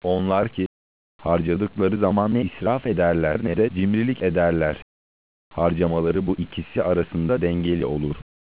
Onlar ki, harcadıkları zaman ne israf ederler ne de cimrilik ederler. Harcamaları bu ikisi arasında dengeli olur.